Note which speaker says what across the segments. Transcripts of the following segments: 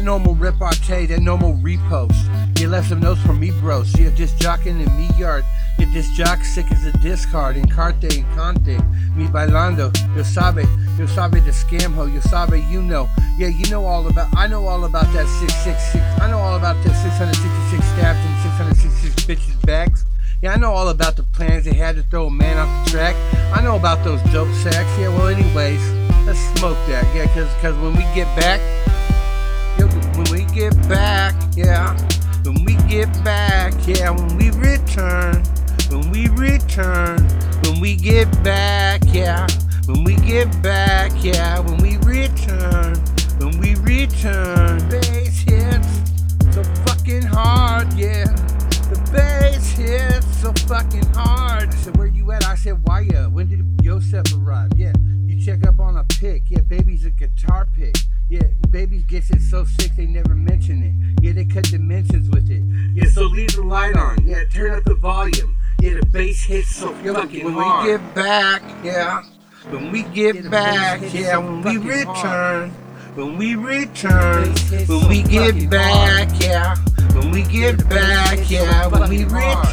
Speaker 1: That normal repartee, that normal repost. You left some notes for me, bros. You're just jocking in me yard. You're just jock sick as a discard. In carte and conte. Me bailando. Yo sabe the scam ho. Yo sabe, you know. Yeah, you know all about. I know all about that 666. I know all about that 666 stabs and 666 bitches' backs. Yeah, I know all about the plans they had to throw a man off the track. I know about those dope sacks. Yeah, well, anyways, let's smoke that. Yeah, cause when we get back, when we get back, yeah, when we get back, yeah, when we return, when we return, when we get back, yeah, when we get back, yeah, when we return, bass hits so fucking hard, yeah. The bass hits so fucking hard. I said, where you at? I said, why ya? When did Yosef arrive? Yeah, you check up on a pick. Yeah, baby's a guitar pick. Yeah, baby gets it so sick they never mention it. Yeah, they cut dimensions with it. Yeah, so leave the light on. Yeah, turn up the volume. Yeah, the bass hits so fucking hard. When we get back, yeah. When we get back, yeah. When we return. When we return. When we get back, yeah. When we get back, yeah, when we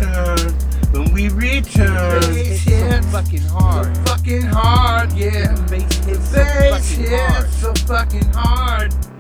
Speaker 1: return, bass hits so fucking hard, yeah. The bass hits so fucking hard.